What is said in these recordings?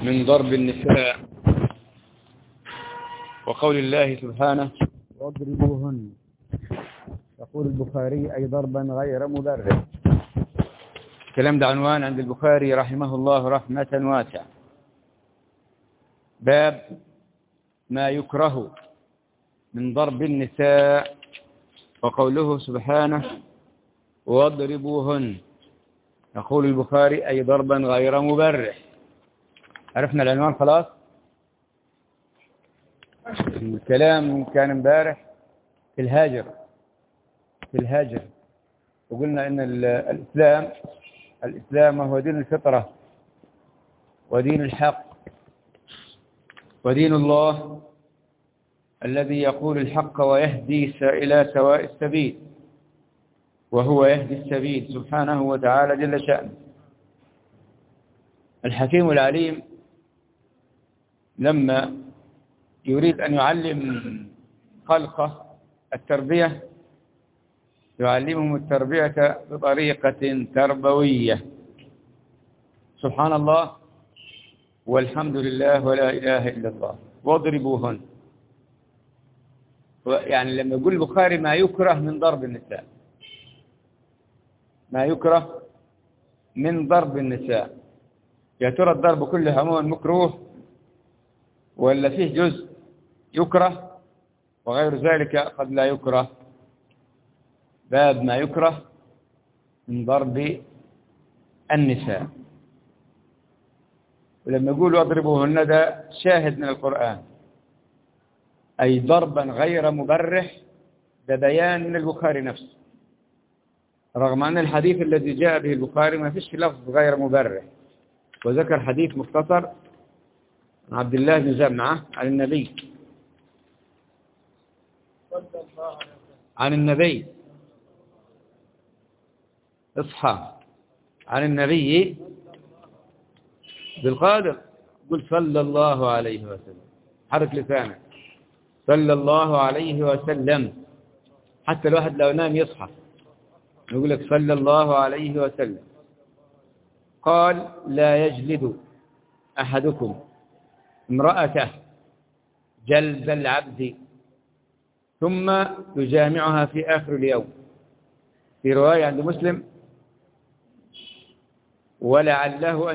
من ضرب النساء وقول الله سبحانه واضربوهن. يقول البخاري أي ضربا غير مبرح. الكلام ده عنوان عند البخاري رحمه الله رحمة واسعة. باب ما يكره من ضرب النساء وقوله سبحانه واضربوهن. يقول البخاري أي ضربا غير مبرح. عرفنا العنوان خلاص. الكلام كان امبارح في الهاجر وقلنا ان الإسلام هو دين الفطرة ودين الحق ودين الله الذي يقول الحق ويهدي إلى سواء السبيل، وهو يهدي السبيل سبحانه وتعالى جل شأنه. الحكيم العليم لما يريد أن يعلم خلقه التربية يعلمهم التربية بطريقة تربوية. سبحان الله والحمد لله ولا إله إلا الله. واضربوهن، يعني لما يقول البخاري ما يكره من ضرب النساء، ما يكره من ضرب النساء، يا ترى الضرب كله عموما مكروه ولا فيه جزء يكره وغير ذلك قد لا يكره؟ باب ما يكره من ضرب النساء. ولما يقول واضربوهن ده شاهد من القرآن، أي ضربا غير مبرح، ده بيان من البخاري نفسه، رغم أن الحديث الذي جاء به البخاري ما فيش لفظ غير مبرح، وذكر حديث مختصر عن عبد الله بن جمعة عن النبي اصحى عن النبي بالقادر، قل صلى الله عليه وسلم، حرك لسانك، صلى الله عليه وسلم، حتى الواحد لو نام يصحى يقول لك صلى الله عليه وسلم. قال لا يجلد أحدكم امرأته جلد العبد ثم يجامعها في آخر اليوم. في رواية عند مسلم ولعله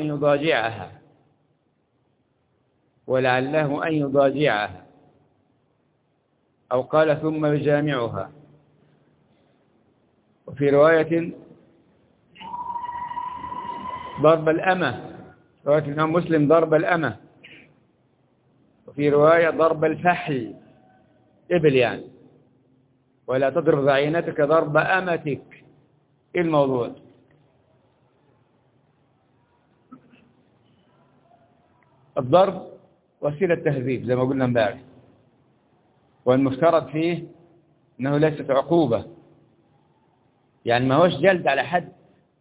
أن يضاجعها، أو قال ثم يجامعها. وفي رواية ضرب الأمة، رواية الإمام مسلم ضرب الأمة، وفي رواية ضرب الفحل، إبل يعني، ولا تضرب ضعينتك ضرب أمتك. إيه الموضوع؟ الضرب وسيلة تهذيب زي ما قلنا امبارح، والمفترض فيه أنه ليست عقوبة، يعني ما هوش جلد على حد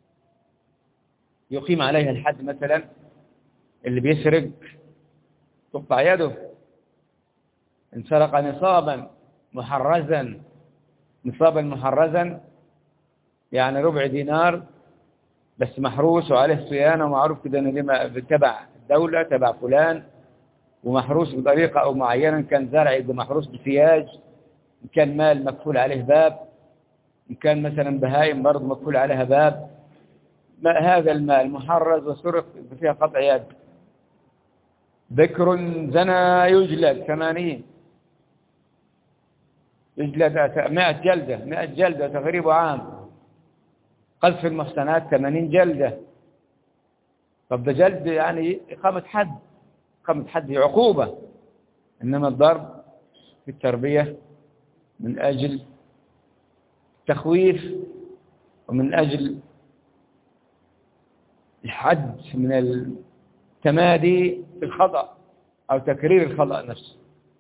يقيم عليها الحد. مثلا اللي بيسرق تقطع يده، إن سرق نصابا محرزا يعني ربع دينار بس محروس وعليه صيانة ومعروف كده انه تبع الدولة تبع فلان ومحروس بطريقة أو معينة، إن كان زرع يبقى محروس بسياج، إن كان مال مكفول عليه باب، إن كان مثلا بهائم برضه مكفول عليها باب. ما هذا المال محرز وسرق فيها قطع يد. ذكر زنا يجلد 80، يجلد 100 جلدة تغريب عام. قذف المحسنات 80 جلدة. طب ده جلد يعني إقامة حد عقوبة، إنما الضرب في التربية من أجل التخويف ومن أجل الحد من التمادي في الخطأ أو تكرير الخطأ نفسه.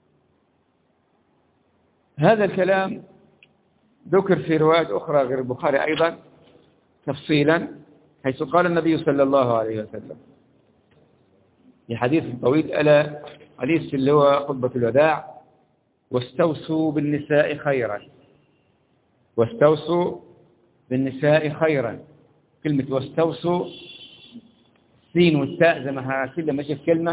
هذا الكلام ذكر في روايات أخرى غير البخاري أيضا تفصيلا، حيث قال النبي صلى الله عليه وسلم في حديث طويل، ألا حديث اللي هو خطبة الوداع: واستوصوا بالنساء خيرا. كلمة واستوصوا السين والتاء زي ما كده ماشي في كلمة.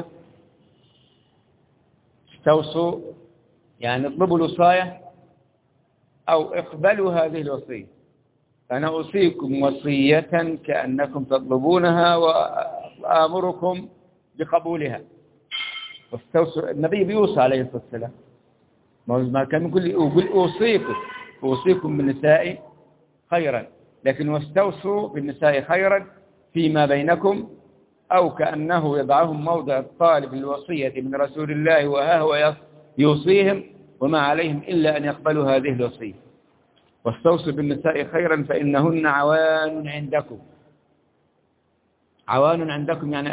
استوصوا يعني اطلبوا الوصاية أو اقبلوا هذه الوصية. أنا أوصيكم وصية كأنكم تطلبونها وآمركم بقبولها. واستوصوا، النبي بيوصى عليه الصلاة والسلام، ما كان يقول أوصيكم بالنساء خيرا، لكن واستوصوا بالنساء خيرا فيما بينكم، أو كأنه يضعهم موضع الطالب الوصية من رسول الله وها هو يوصيهم وما عليهم إلا أن يقبلوا هذه الوصية. واستوصوا بالنساء خيرا فإنهن عوان عندكم. عوان عندكم يعني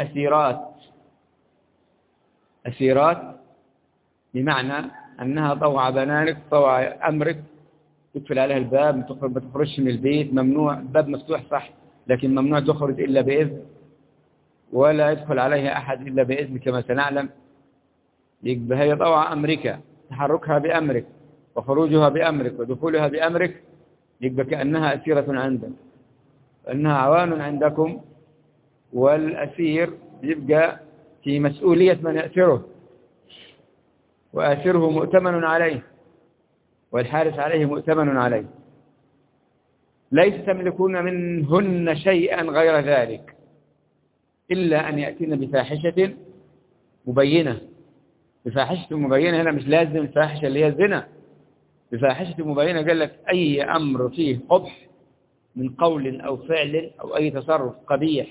أسيرات بمعنى أنها طوع بنانك، طوع أمرك، تقفل عليها الباب، ما تخرجش من البيت، ممنوع، الباب مفتوح صح لكن ممنوع تخرج إلا بإذن، ولا يدخل عليها أحد إلا بإذن كما سنعلم. يبقى هي طوع أمرك، تحركها بأمرك وخروجها بأمرك ودخولها بأمرك، يبقى كأنها أسيرة عندك، أنها عوان عندكم. والأسير يبقى في مسؤولية من يأسره، وآسره مؤتمن عليه والحارس عليه مؤتمن عليه. ليس تملكون منهن شيئا غير ذلك إلا أن يأتين بفاحشة مبينة. بفاحشة مبينة هنا مش لازم الفاحشة اللي هي الزنا، بفاحشة مبينة قال لك أي أمر فيه قبح من قول أو فعل أو أي تصرف قبيح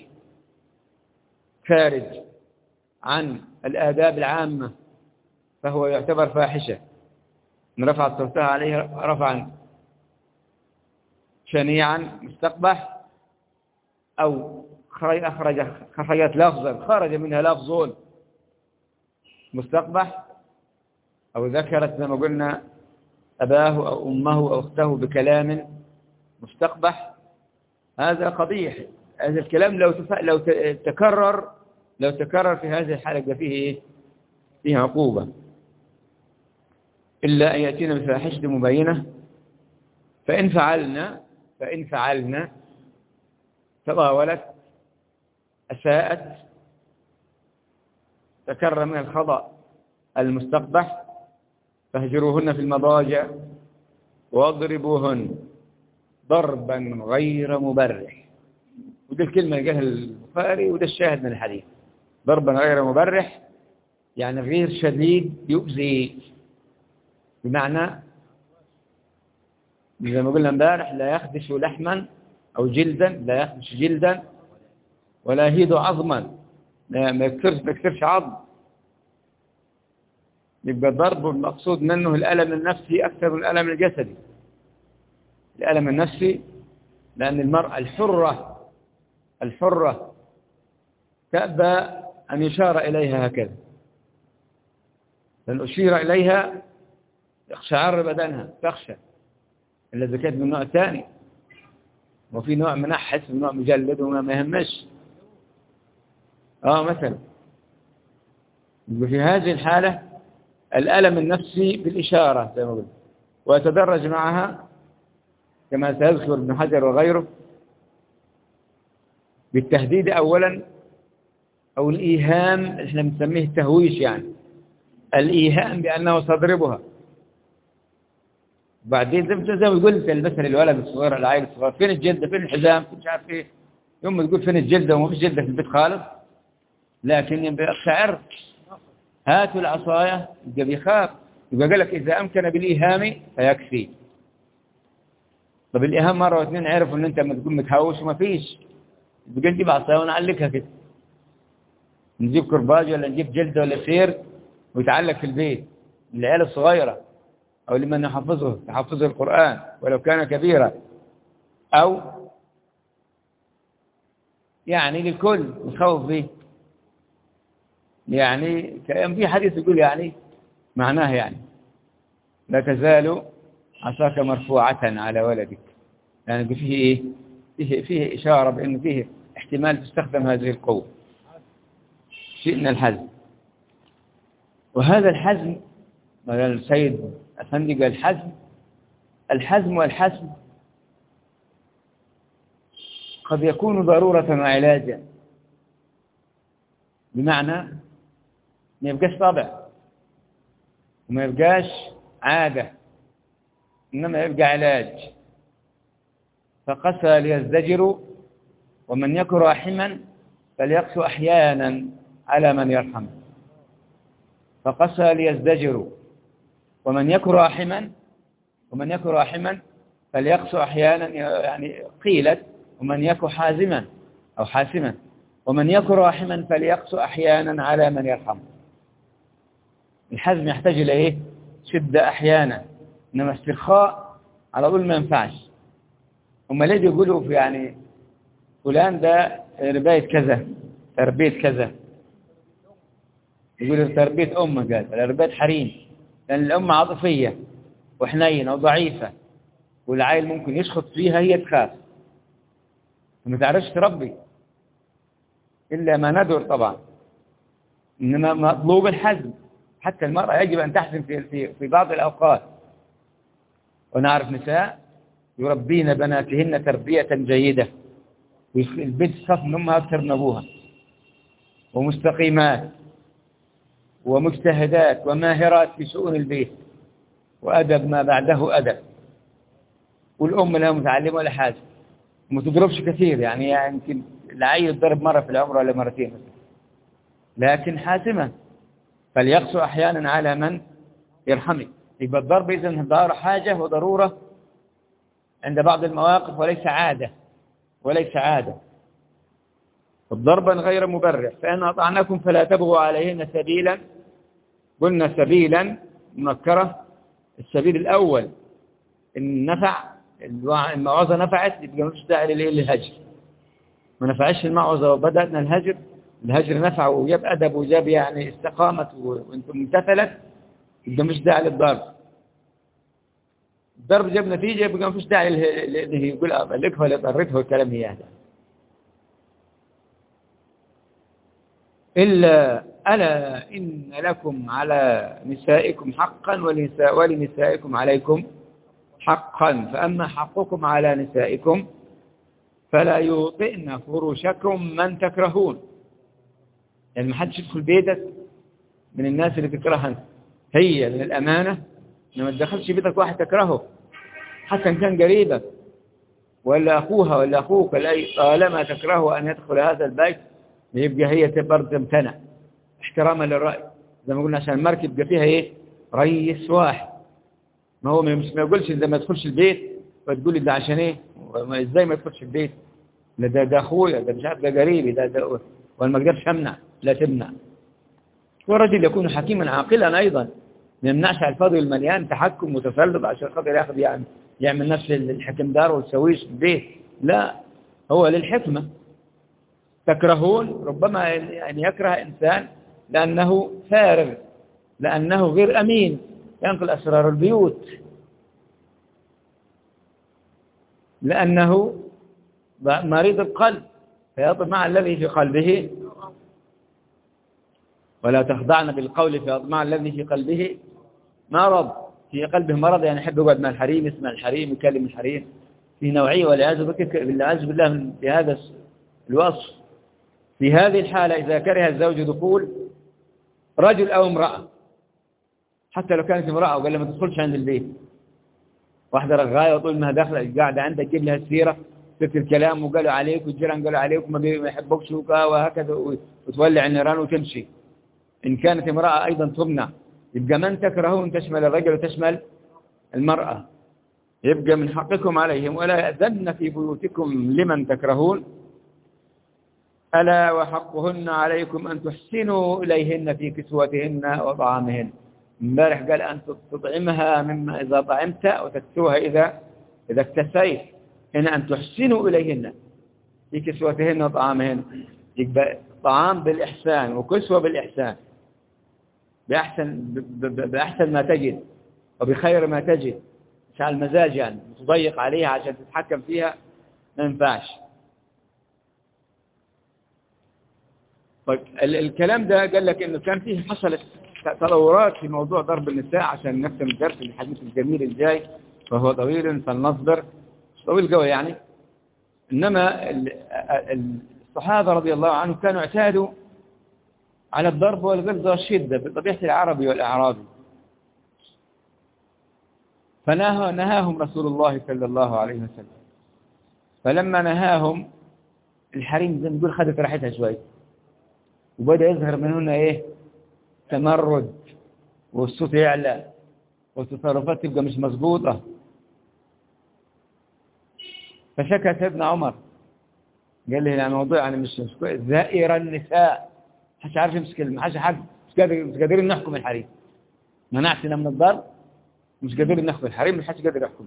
خارج عن الآداب العامة فهو يعتبر فاحشة. إن رفعت صوتها عليه رفعا شنيعا مستقبح، أو خرجت لفظا خرج منها لفظ مستقبح، أو ذكرت زي ما قلنا أباه أو أمه أو أخته بكلام مستقبح، هذا قبيح. هذا الكلام لو تكرر في هذه الحالة فيه عقوبة. إلا أن يأتينا بفاحشة مبينة فإن فعلنا تطاولت، أساءت، تكرر من الخطأ المستقبح، فاهجروهن في المضاجع واضربوهن ضربا غير مبرح. ودي الكلمة اللي قالها البخاري وده الشاهد من الحديث. ضربا غير مبرح يعني غير شديد يؤذي، بمعنى زي ما قلنا امبارح لا يخدش لحما أو جلدا، لا يخدش جلدا ولا يهيد عظما، ما يكسرش عظم. يبقى الضرب المقصود منه الألم النفسي أكثر من الألم الجسدي. الألم النفسي لأن المرأة الحرة تأبى أن يشار إليها هكذا، لأن أشير إليها يقشعر بدنها، تخشى. إلا كانت من نوع ثاني، وفي نوع منحس ونوع مجلد وما ما يهمش. مثلا في هذه الحالة الألم النفسي بالإشارة زي ما قلت، ويتدرج معها كما سيذكر ابن حجر وغيره بالتهديد أولا، أو الإيهام، احنا بنسميه التهويش، يعني الإيهام بأنه سيضربها. بعدين زي ما قلت مثلا الولد الصغير، العائل الصغير، فين الجلدة، فين الحزام، مش عارف ايه، يوم ما تقول فين الجلدة وما فيش جلدة في البيت خالص، لكن يبقى شعر هاتوا العصاية يبقى بيخاف. يبقى قال لك إذا أمكن بالإيهام فيكفي. طب الإيهام مرة واثنين عرفوا إن أنت لما تكون متهوش وما فيش، يبقى نجيب عصاية ونعلقها كده، نجيب كرباج ولا نجيب جلدة ولا سير ويتعلق في البيت للعيال الصغيرة، أو لمن يحفظه القرآن ولو كان كبيرا، أو يعني للكل نخوف به. يعني كان في حديث يقول يعني معناه يعني لا تزال عصاك مرفوعة على ولدك، يعني فيه إيه؟ فيه إشارة بأنه فيه احتمال تستخدم هذه القوة، شيء من الحزم. وهذا الحزم، السيد أفندي قال الحزم والحزم قد يكون ضرورة وعلاجا، بمعنى ما يبقاش طبع وما يبقاش عادة، إنما يبقى علاج. فقسى ليزدجروا ومن يك راحما فليقسو أحيانا على من يرحم. فقسى ليزدجروا ومن يك راحما فليقسو أحيانا، يعني قيلت ومن يك حازما أو حاسما، ومن يك راحما فليقسو أحيانا على من يرحم. الحزم يحتاج إلى إيه؟ شدة أحيانا، إنما استرخاء على طول ما ينفعش. هم ليه يقولوا في يعني فلان ده رباية كذا تربية كذا، يقولوا تربية قال رباية حريم، لأن الأم عاطفية وحنينة وضعيفة، والعائل ممكن يشخط فيها هي تخاف وما تعرفش تربي إلا ما ندر طبعا. إنما مطلوب الحزم، حتى المرأة يجب أن تحزم في بعض الأوقات. ونعرف نساء يربين بناتهن تربية جيدة، والبنت تخاف من أمها أكثر من أبوها، ومستقيمات ومجتهدات وماهرات في شؤون البيت، وأدب ما بعده أدب. والأم لا متعلمة ولا حاجة، وما تضربش كثير، يعني يمكن العيل يضرب مرة في العمر ولا مرتين، لكن حاسمة. فليقسو أحيانا على من يرحمك. يبقى الضرب إذن ظهر حاجة وضرورة عند بعض المواقف، وليس عادة. ضربا غير مبرح. فإن أطعناكم فلا تبغوا عليهن سبيلا. قلنا سبيلا منكرة. السبيل الأول إن نفع الموعظة نفعت، يبقى مش داعي للهجر. ما نفعش الموعظة وبدأنا الهجر نفع وجاب أدب وجاب يعني استقامت وانتم امتثلت، يبقى مش داعي للضرب. الضرب جاب نتيجة، يبقى مفيش داعي اللي يقول أبلغه ولا ضرته والكلام هذا. إلا ألا إن لكم على نسائكم حقا ولنسائكم عليكم حقا. فأما حقكم على نسائكم فلا يوطئن فرشكم من تكرهون. يعني ما حدش يدخل بيتك من الناس اللي تكرهها، هي من الأمانة إنما ما تدخلش بيتك واحد تكرهه، حتى إن كان قريبك ولا أخوها ولا أخوك، طالما تكرهه أن يدخل هذا البيت يبقى هي برضه تمتنع احتراما للرأي. زي ما قلنا عشان المركب يبقى فيها إيه؟ ريس واحد. ما هو ما يقولش إذا ما يدخلش البيت فتقول لي ده عشان إيه؟ إزاي ما يدخلش البيت؟ لا ده أخويا، ده مش عارف، ده قريبي، ده وأنا ما أقدرش أمنع. لا تمنع. والرجل يكون حكيما عاقلا أيضا، ما يمنعش على الفاضي والمليان تحكم متسلط عشان خاطر ياخذ يعني يعمل نفس الحكم دار والسويش في البيت. لا، هو للحكمة. تكرهون ربما يعني يكره إنسان لأنه فارغ، لأنه غير أمين، ينقل أسرار البيوت، لأنه مريض القلب فيطمع الذي في قلبه، ولا تخضعن بالقول فيطمع الذي في قلبه مرض. في قلبه مرض يعني يحب يقعد مع الحريم، يسمع الحريم، يكلم الحريم، في نوعية والعياذ بالله بهذا الوصف. في هذه الحالة إذا كره الزوج دخول رجل أو امرأة، حتى لو كانت امرأة وقال لها ما تدخلش عند البيت، واحدة رغاية وطول ما دخلت قاعدة عندك جيب لها السيرة تكتب الكلام وقالوا عليك والجيران قالوا عليك وما يحبوكش وهكذا، وتولع النيران وتمشي. إن كانت امرأة أيضا تمنع. يبقى من تكرهون تشمل الرجل وتشمل المرأة. يبقى من حقكم عليهم ولا يأذن في بيوتكم لمن تكرهون. ألا وحقهن عليكم أن تحسنوا إليهن في كسوتهن وطعامهن. امبارح قال أن تطعمها مما إذا طعمت وتكسوها إذا اكتسيت. هنا أن تحسنوا إليهن في كسوتهن وطعامهن. يبقى طعام بالإحسان وكسوة بالإحسان، بأحسن ما تجد وبخير ما تجد، مش على المزاج يعني تضيق عليها عشان تتحكم فيها، ما ينفعش. طيب الكلام ده قال لك إنه كان فيه حصلت تطورات في موضوع ضرب النساء. عشان نختم الدرس الحديث الجميل الجاي فهو طويل فلنصبر، طويل قوي يعني. إنما الصحابة رضي الله عنهم كانوا اعتادوا على الضرب والغلظة والشدة بطبيعة العربي والأعرابي. فنهاهم رسول الله صلى الله عليه وسلم. فلما نهاهم الحريم زي ما نقول خدت راحتها شوية، وبدأ يظهر من هنا إيه؟ تمرد، والصوت يعلى، والتصرفات تبقى مش مظبوطة. فشكى سيدنا عمر، قال لي الموضوع يعني مش كويس، زائر النساء، مش عارف يمسك المحاش حد، مش قادرين نحكم الحريم، منعتنا من الضرب، مش قادرين نحكم الحريم، مش قادر يحكم.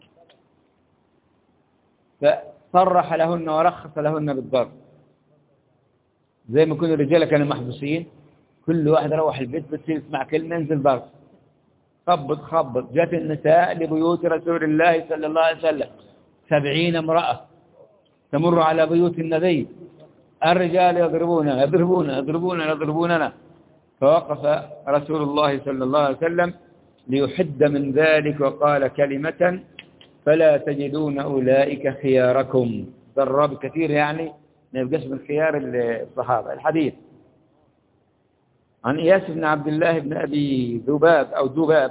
فصرح لهن ورخص لهن بالضرب، زي ما كل الرجاله كانوا محبوسين، كل واحد روح البيت بس يسمع كلمه ينزل ضرب، خبط. جاءت النساء لبيوت رسول الله صلى الله عليه وسلم 70 امرأة تمر على بيوت النبي، الرجال يضربوننا. فوقف رسول الله صلى الله عليه وسلم ليحد من ذلك وقال كلمة: فلا تجدون أولئك خياركم. ضرب كثير يعني ما يبقاش من خيار الصحابة. الحديث عن إياس بن عبد الله بن أبي ذباب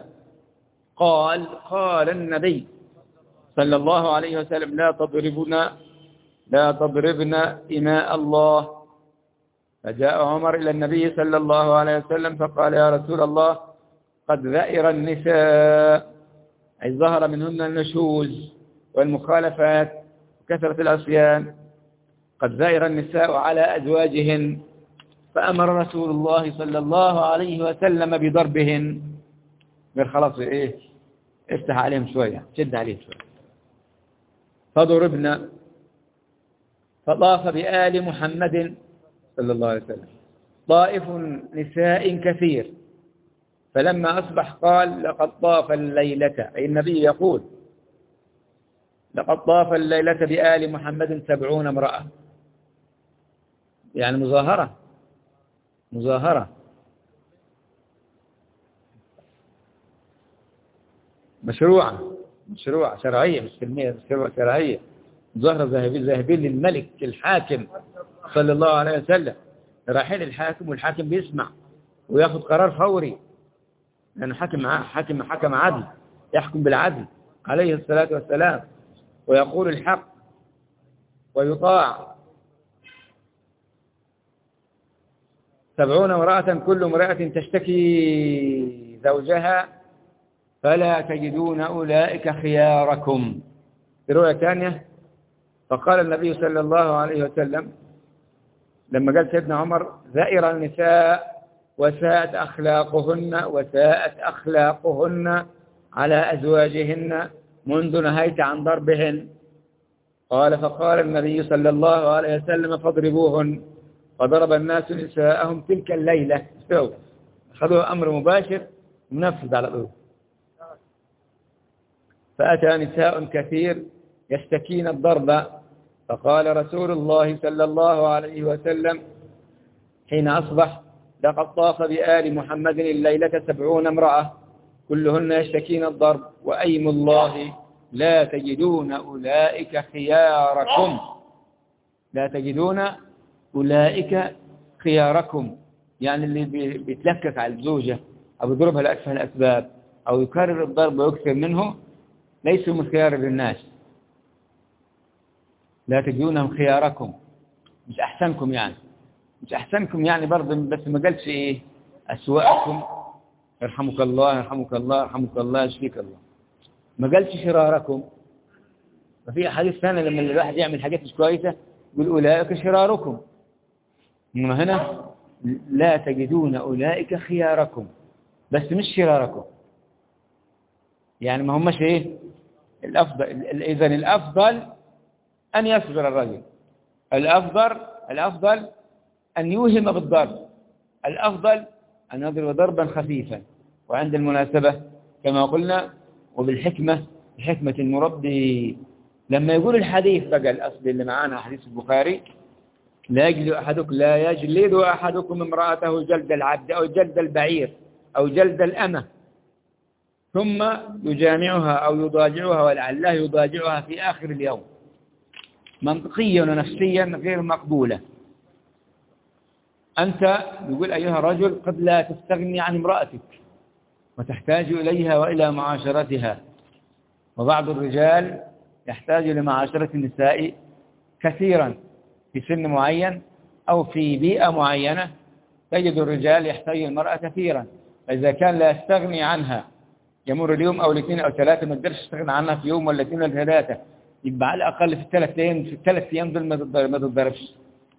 قال النبي صلى الله عليه وسلم: لا تضربنا إماء الله. فجاء عمر إلى النبي صلى الله عليه وسلم فقال: يا رسول الله، قد ذئر النساء، أي ظهر منهن النشوز والمخالفات وكثرة العصيان، قد ذئر النساء على أزواجهن. فأمر رسول الله صلى الله عليه وسلم بضربهن. قال خلاص إيه، افتح عليهم شوية، شد عليهم شوية. فضربنا. فطاف بآل محمد صلى الله عليه وسلم طائف نساء كثير، فلما أصبح قال: لقد طاف الليلة، أي النبي يقول: لقد طاف الليلة بآل محمد 70 امرأة. يعني مظاهرة مشروعة شرعية، مش كلمية، شرعية، ظهر ذاهبين للملك الحاكم صلى الله عليه وسلم، رايحين الحاكم، والحاكم بيسمع وياخذ قرار فوري، لأنه حكم عدل، يحكم بالعدل عليه الصلاة والسلام، ويقول الحق ويطاع. 70 امرأة كل امرأة تشتكي زوجها، فلا تجدون أولئك خياركم. في رواية ثانية: فقال النبي صلى الله عليه وسلم لما قال سيدنا عمر: ذائر النساء وساءت أخلاقهن على أزواجهن منذ نهيت عن ضربهن. فقال النبي صلى الله عليه وسلم: فاضربوهن. فضرب الناس نساءهم تلك الليلة. أخذوا أمر مباشر منفذ على طول. فأتى نساء كثير يشتكين الضرب، فقال رسول الله صلى الله عليه وسلم حين أصبح: لقد طاف بآل محمد الليلة 70 امرأة كلهن يشتكين الضرب، وأيم الله لا تجدون أولئك خياركم. لا تجدون أولئك خياركم، يعني اللي بيتلكك على الزوجة أو يضربها لأسفل الأسباب أو يكرر الضرب ويكثر منه ليسوا من خيار الناس. لا تجدونهم خياركم، مش أحسنكم يعني برضه، بس ما قالش إيه أسوأكم، يرحمك الله يشفيك الله، ما قالش شراركم. ففي حديث ثاني لما الواحد يعمل حاجات مش كويسة يقول: أولئك شراركم. إنما هنا لا تجدون أولئك خياركم، بس مش شراركم، يعني ما همش إيه الأفضل. إذن الأفضل أن يصبر الرجل، الأفضل أن يوهم بالضرب، الأفضل أن يضرب ضربا خفيفا، وعند المناسبة كما قلنا، وبالحكمة، بحكمة المربي. لما يقول الحديث بقى الأصل اللي معانا حديث البخاري: لا يجلد أحدكم امرأته جلد العبد أو جلد البعير أو جلد الأمة ثم يجامعها أو يضاجعها، ولعله يضاجعها في آخر اليوم. منطقيا ونفسيا غير مقبولة. أنت يقول أيها الرجل قد لا تستغني عن امرأتك وتحتاج إليها وإلى معاشرتها، وبعض الرجال يحتاج لمعاشرة النساء كثيرا في سن معين أو في بيئة معينة. تجد الرجال يحتاج المرأة كثيرا، فإذا كان لا يستغني عنها يمر اليوم أو الاثنين أو ثلاثة ما تقدرش تستغني عنها في يوم ولا اثنين ولا ثلاثة، يبقى على الأقل في الثلاث أيام دول ما تتضربش.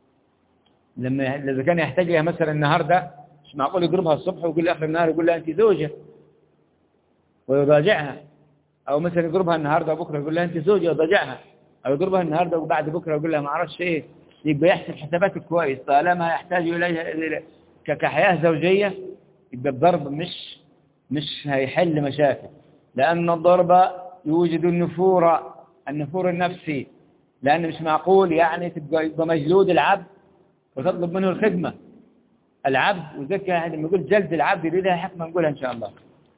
إذا كان يحتاج لها مثلا النهاردة، مش معقول يضربها الصبح ويقول آخر النهار يقول لها أنت زوجة ويضاجعها، أو مثلا يضربها النهاردة وبكرة يقول لها أنت زوجة ويضاجعها، أو يضربها النهاردة وبعد بكرة يقول لها ما أعرفش إيه. يبقى يحسب حساباته كويس، طالما يحتاج إليها كحياة زوجية يبقى الضرب مش هيحل مشاكل، لأن الضرب يوجد النفور النفسي، لأن مش معقول يعني يبقى مجلود العبد وتطلب منه الخدمة. العبد وذلك لما يقول جلد العبد لها حكمة نقولها إن شاء الله.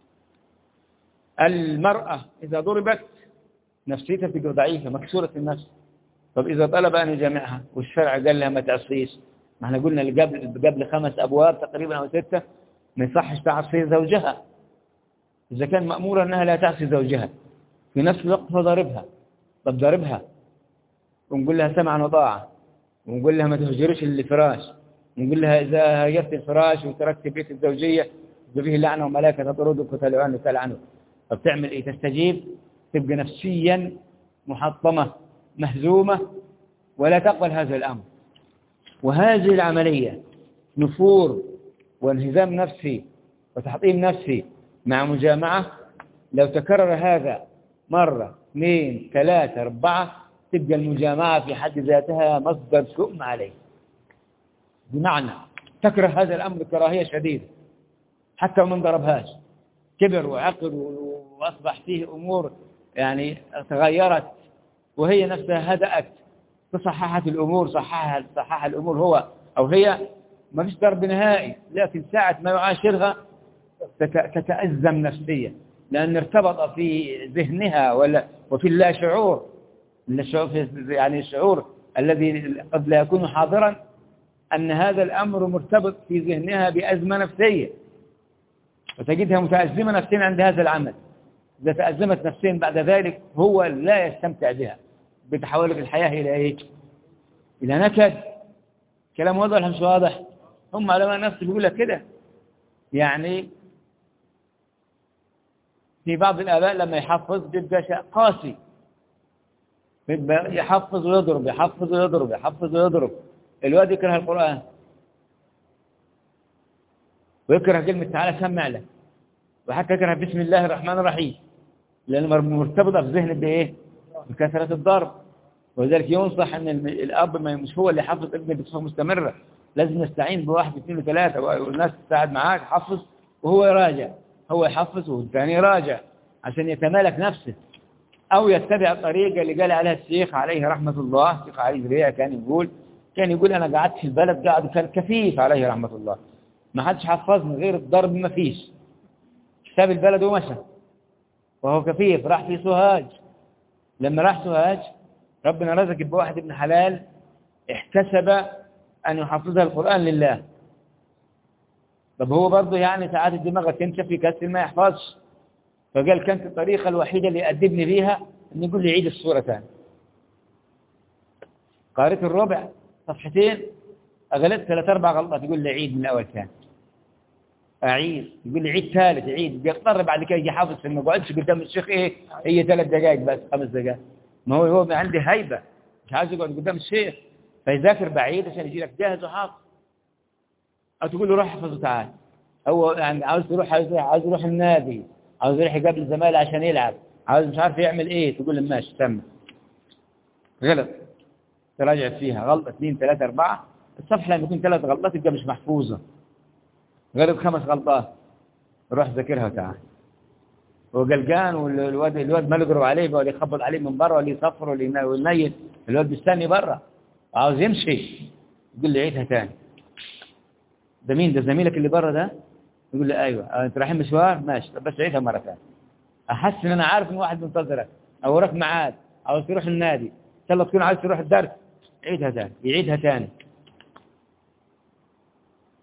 المرأة إذا ضربت نفسيتها تبقى ضعيفة مكسورة النفس. طب إذا طلب أن يجامعها والشرع قال لها ما تعصيش، ما احنا قلنا قبل 5 أبواب تقريبا أو 6 ما يصحش تعصي زوجها. إذا كان مأمورة أنها لا تعصي زوجها في نفس الوقت فضربها. طب ضربها ونقول لها سمعا وطاعة، ونقول لها ما تهجرش الفراش، ونقول لها إذا هجرت الفراش وتركت بيت الزوجية فيه لعنة وملائكة تطردك وتلعن وتلعنه. طب تعمل إيه؟ تستجيب؟ تبقى نفسيا محطمة مهزومة ولا تقبل هذا الأمر. وهذه العملية نفور وانهزام نفسي وتحطيم نفسي مع مجامعة، لو تكرر هذا مرة 2 3 4 تبقى المجامعة في حد ذاتها مصدر شؤم عليه، بمعنى تكره هذا الأمر كراهية شديدة حتى ومن ضربهاش، كبر وعقل وأصبح فيه أمور يعني تغيرت وهي نفسها هدأت، تصححت الأمور، صحح الأمور هو أو هي، ما فيش ضرب نهائي، لكن ساعة ما يعاشرها تتأزم نفسيا، لأن ارتبط في ذهنها وفي اللا شعور، يعني الشعور الذي قد لا يكون حاضرا أن هذا الأمر مرتبط في ذهنها بأزمة نفسية، وتجدها متأزمة نفسيا عند هذا العمل. إذا تأزمت نفسيا بعد ذلك هو لا يستمتع بها، بتحولك الحياة إلى إيه؟ إلى نكد. كلام واضح ولا مش واضح؟ هم علماء النفس بيقول لك كده. يعني في بعض الآباء لما يحفظ بيبقى شيء قاسي، بيبقى يحفظ ويضرب يحفظ ويضرب يحفظ ويضرب. الواد يكره القرآن ويكره كلمة تعالى سمع له، وحتى يكره بسم الله الرحمن الرحيم، لأن مرتبطة في ذهنه بإيه؟ بكثرة الضرب. ولذلك ينصح أن الأب ما مش هو اللي يحفظ ابنه بصفة مستمرة، لازم نستعين بواحد 2 و3 والناس تساعد معاك، حفظ وهو يراجع، هو يحفظ والثاني يراجع عشان يتمالك نفسه، أو يتبع الطريقة اللي قال عليها الشيخ عليه رحمة الله. الشيخ علي زريع كان يقول أنا قعدت في البلد كان كفيف عليه رحمة الله، ما حدش حفظني غير الضرب، ما فيش، ساب البلد ومشى وهو كفيف، راح في سوهاج. لما راح سوهاج ربنا رزق بواحد ابن حلال احتسب أن يحفظها القرآن لله. طب هو برضه يعني ساعات الدماغ تنشف يكسل ما يحفظش، فقال كانت الطريقة الوحيدة اللي يأدبني بيها أن يقول لي عيد السورة ثاني. قارئت الربع صفحتين أغلت 3 4 غلطات، يقول لي عيد من الأول ثاني، أعيد، يقول لي عيد ثالث، عيد، يضطر بعد كده يجي حافظ، ما قعدش قدام الشيخ إيه هي 3 دقائق بس 5 دقائق، ما هو عندي هيبة مش عايز يقعد قدام الشيخ، فيذاكر بعيد عشان يجي لك جاهز وحافظ. أو تقول له روح احفظ وتعال، هو يعني عاوز يروح النادي، عاوز يروح يقابل زمايله عشان يلعب، عاوز مش عارف يعمل ايه، تقول له ماشي سمع. غلط تراجع فيها غلطة 2 3 4، الصفحة لما يكون 3 غلطات يبقى مش محفوظة. غلط 5 غلطات، روح ذاكرها وتعال. هو قلقان والواد ما يقرب عليه ولا يخبط عليه من بره ولا يصفر ولا ينيل، الواد بيستني بره وعاوز يمشي، يقول لي عيدها ثاني. ده مين ده؟ زميلك اللي بره ده؟ يقول لي ايوه. انت رايحين مشوار؟ ماشي، طب بس عيدها مره ثانيه. احس ان انا عارف ان واحد منتظرك او وراك ميعاد، عاوز تروح النادي، ان شاء الله تكون عايز تروح الدرس، عيدها ثاني، يعيدها ثاني.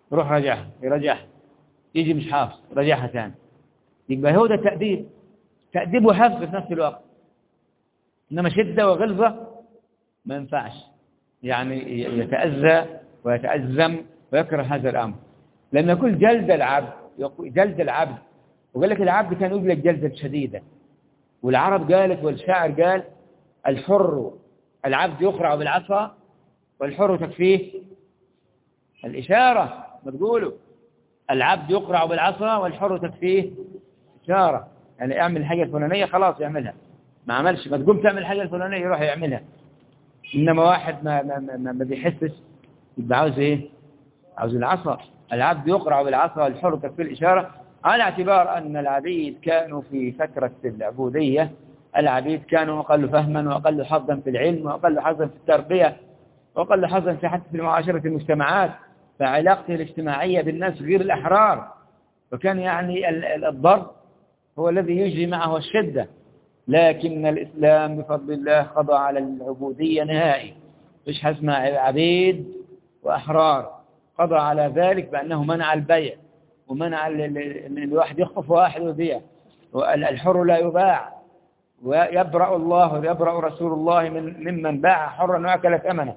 يروح رجعها يرجعها، يجي مش حافظ رجعها ثاني. يبقى هو ده تأديب وحفظ في نفس الوقت. إنما شدة وغلظة ما ينفعش، يعني يتأذى ويتأزم ويكره هذا الأمر. لأن يقول جلد العبد، وقال لك العبد كان يجلد جلدة شديدة. والعرب قالت والشاعر قال الحر العبد يقرع بالعصا والحر تكفيه الإشارة. ما تقولوا العبد يقرع بالعصا والحر تكفيه إشارة، يعني اعمل الحاجة الفلانية خلاص يعملها، ما عملش ما تقوم تعمل الحاجة الفلانية يروح يعملها. إنما واحد ما بيحسش يبقى عاوز إيه؟ عاوز العصا. العبد يقرع بالعصا والحر تكفيه الإشارة، على اعتبار أن العبيد كانوا في فترة العبودية، العبيد كانوا أقل فهما وأقل حظا في العلم وأقل حظا في التربية وأقل حظا في حتى في معاشرة المجتمعات، فعلاقته الاجتماعية بالناس غير الأحرار، وكان يعني الضرب هو الذي يجري معه الشدة. لكن الإسلام بفضل الله قضى على العبودية نهائي، مش حسم عبيد وأحرار، قضى على ذلك بأنه منع البيع ومنع الواحد يخطف واحد ويبيع، والحر لا يباع، ويبرأ الله ويبرأ رسول الله ممن باع حرا وأكل ثمنه.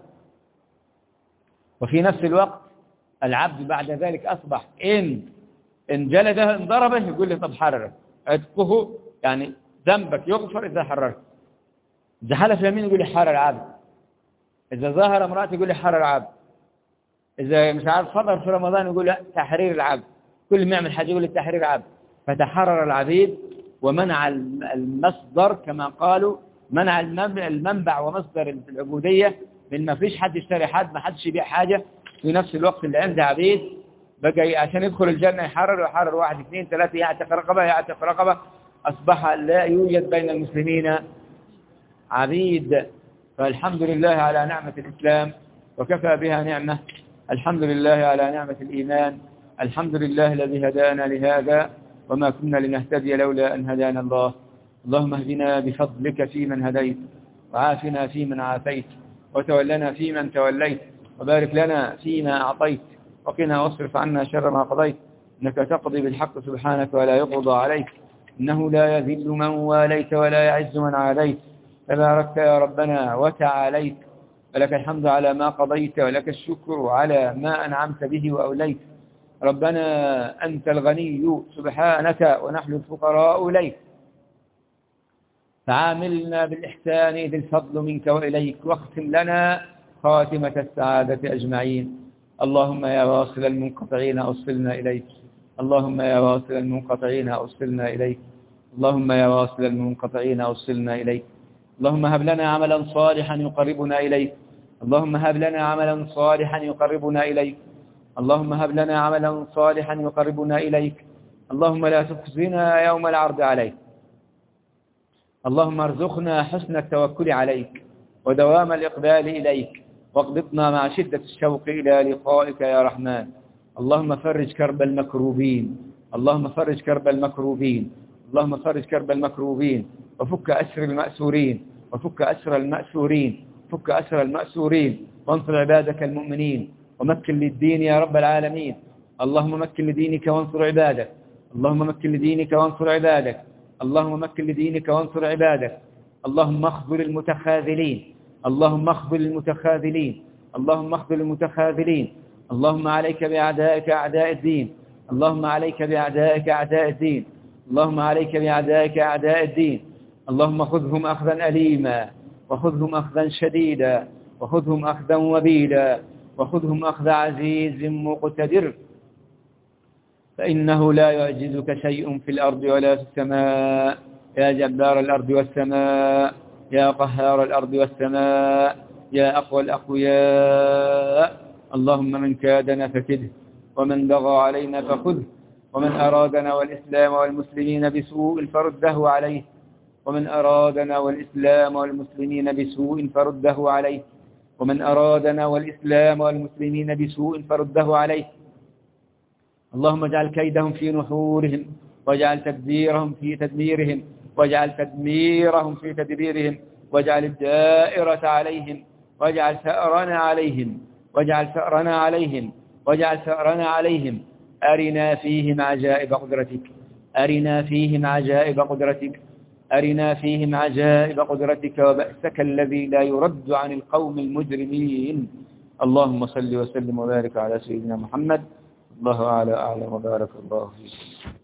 وفي نفس الوقت العبد بعد ذلك أصبح إن جلده إن ضربه يقول له طب حرره، عتقه يعني ذنبك يغفر إذا حررت. إذا حلف يمين يقول لي حرر العبد، إذا ظاهر امرأة يقول لي حرر العبد، إذا مش عارف فطر في رمضان يقول له تحرير العبد، كل ما يعمل حاجة يقول لي تحرير العبد. فتحرر العبيد ومنع المصدر كما قالوا، منع المنبع ومصدر العبودية، من ما فيش حد يشتري حد، ما حدش يبيع حاجة. في نفس الوقت اللي عنده عبيد بقى عشان يدخل الجنة يحرر واحد اثنين ثلاثة، يعتق رقبة. أصبح لا يوجد بين المسلمين عبيد. فالحمد لله على نعمة الإسلام وكفى بها نعمة. الحمد لله على نعمة الإيمان. الحمد لله الذي هدانا لهذا وما كنا لنهتدي لولا أن هدانا الله. اللهم اهدنا بفضلك فيمن هديت، وعافنا فيمن عافيت، وتولنا فيمن توليت، وبارك لنا فيما أعطيت، وقنا واصرف عنا شر ما قضيت، إنك تقضي بالحق سبحانك ولا يقضى عليك، إنه لا يذل من واليت ولا يعز من عاديت، تباركت يا ربنا وتعاليت، ولك الحمد على ما قضيت ولك الشكر على ما أنعمت به وأوليت. ربنا أنت الغني سبحانك ونحن الفقراء إليك، فعاملنا بالإحسان ذي الفضل منك وإليك، واختم لنا خاتمة السعادة أجمعين. اللهم يا واصل المنقطعين أوصلنا إليك، اللهم يا واصل المنقطعين أوصلنا إليك، اللهم يا واصل المنقطعين أوصلنا إليك. اللهم هب لنا عملا صالحا يقربنا إليك، اللهم هب لنا عملا صالحا يقربنا إليك، اللهم هب لنا عملا صالحا يقربنا إليك. اللهم لا تخزنا يوم العرض عليك. اللهم ارزقنا حسن التوكل عليك ودوام الإقبال إليك، واقبضنا مع شدة الشوق إلى لقائك يا رحمن. اللهم فرج كرب المكروبين، اللهم فرج كرب المكروبين، اللهم فرج كرب المكروبين، وفك أسر المأسورين، وفك أسر المأسورين، فك أسر المأسورين، وانصر عبادك المؤمنين، ومكن للدين يا رب العالمين. اللهم مكن لدينك وانصر عبادك، اللهم مكن لدينك وانصر عبادك، اللهم مكن لدينك وانصر عبادك. اللهم اخذل المتخاذلين، اللهم اخذل المتخاذلين، اللهم اخذل المتخاذلين. اللهم عليك بأعدائك أعداء الدين، اللهم عليك بأعدائك أعداء الدين، اللهم عليك بأعدائك أعداء الدين. اللهم خذهم أخذا أليما، وخذهم أخذا شديدا، وخذهم أخذا وبيلا، وخذهم أخذ عزيز مقتدر، فإنه لا يعجزك شيء في الأرض ولا في السماء، يا جبار الأرض والسماء، يا قهار الأرض والسماء، يا أقوى الأقوياء. اللهم من كادنا فكده، ومن بغى علينا فخذه، ومن أرادنا والإسلام والمسلمين بسوء فرده عليه، ومن أرادنا والإسلام والمسلمين بسوء فرده عليه، ومن أرادنا والإسلام والمسلمين بسوء فرده عليه. اللهم اجعل كيدهم في نحورهم، واجعل تدبيرهم في تدميرهم، واجعل تدميرهم في تدبيرهم، واجعل الدائرة عليهم، واجعل ثأرنا عليهم، واجعل ثأرنا عليهم، واجعل ثأرنا عليهم أرنا فيهم عجائب قدرتك أرنا فيهم عجائب قدرتك أرنا فيهم عجائب قدرتك وبأسك الذي لا يرد عن القوم المجرمين. اللهم صل وسلم وبارك على سيدنا محمد. الله أعلى وبارك الله فيك.